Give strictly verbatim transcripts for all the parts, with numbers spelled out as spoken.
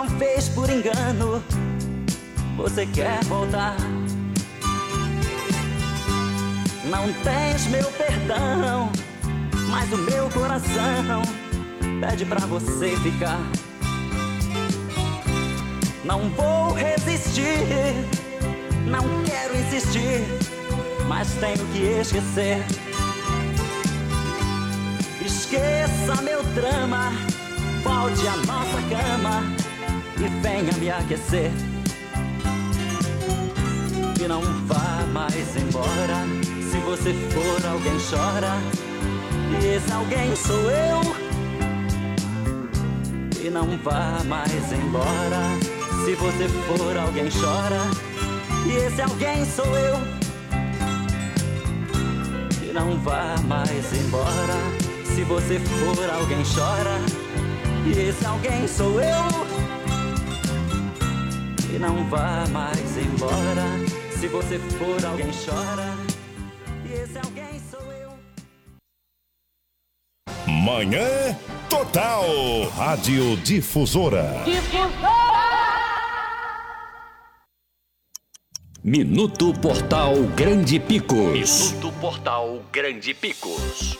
talvez por engano você quer voltar. Não tens meu perdão, mas o meu coração pede pra você ficar. Não vou resistir, não quero insistir, mas tenho que esquecer. Esqueça meu drama, volte à nossa cama e venha me aquecer. E não vá mais embora, se você for alguém chora, e esse alguém sou eu. E não vá mais embora, se você for alguém chora, e esse alguém sou eu. E não vá mais embora, se você for alguém chora, e esse alguém sou eu. E não vá mais embora, se você for alguém chora, e esse alguém sou eu. Manhã Total. Rádio Difusora. Difusora! Minuto Portal Grande Picos. Minuto Portal Grande Picos.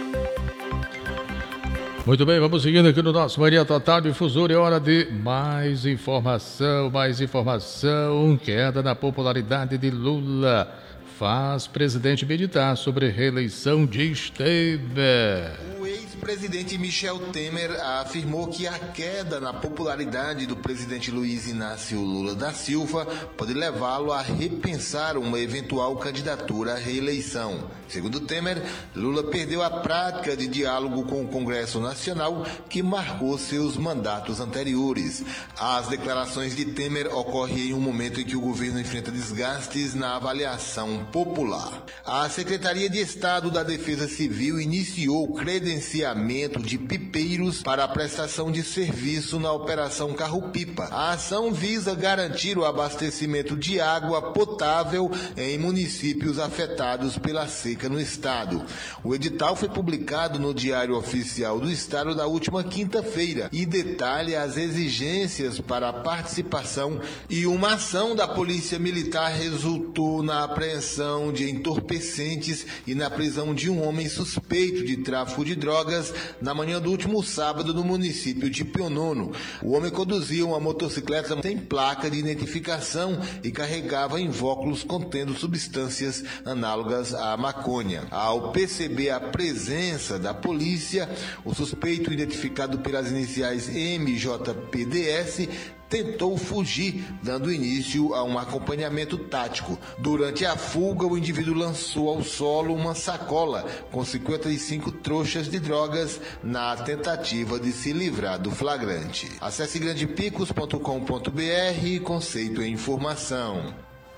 Muito bem, vamos seguindo aqui no nosso Manhã Total Difusora. É hora de mais informação, mais informação. Queda na popularidade de Lula faz presidente meditar sobre reeleição de Temer. O ex-presidente Michel Temer afirmou que a queda na popularidade do presidente Luiz Inácio Lula da Silva pode levá-lo a repensar uma eventual candidatura à reeleição. Segundo Temer, Lula perdeu a prática de diálogo com o Congresso Nacional que marcou seus mandatos anteriores. As declarações de Temer ocorrem em um momento em que o governo enfrenta desgastes na avaliação popular. A Secretaria de Estado da Defesa Civil iniciou o credenciamento de pipeiros para a prestação de serviço na Operação Carro-Pipa. A ação visa garantir o abastecimento de água potável em municípios afetados pela seca no estado. O edital foi publicado no Diário Oficial do Estado na última quinta-feira e detalha as exigências para a participação, e uma ação da Polícia Militar resultou na apreensão de entorpecentes e na prisão de um homem suspeito de tráfico de drogas na manhã do último sábado no município de Pionono. O homem conduzia uma motocicleta sem placa de identificação e carregava invólucros contendo substâncias análogas à maconha. Ao perceber a presença da polícia, o suspeito, identificado pelas iniciais M J P D S, tentou fugir, dando início a um acompanhamento tático. Durante a fuga, o indivíduo lançou ao solo uma sacola com cinquenta e cinco trouxas de drogas na tentativa de se livrar do flagrante. Acesse grande picos ponto com ponto b r, conceito em informação.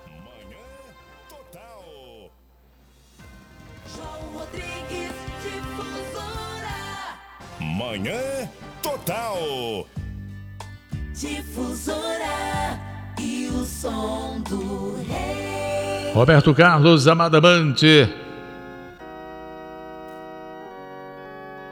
Manhã Total. Difusora e o som do rei. Roberto Carlos, Amadamante.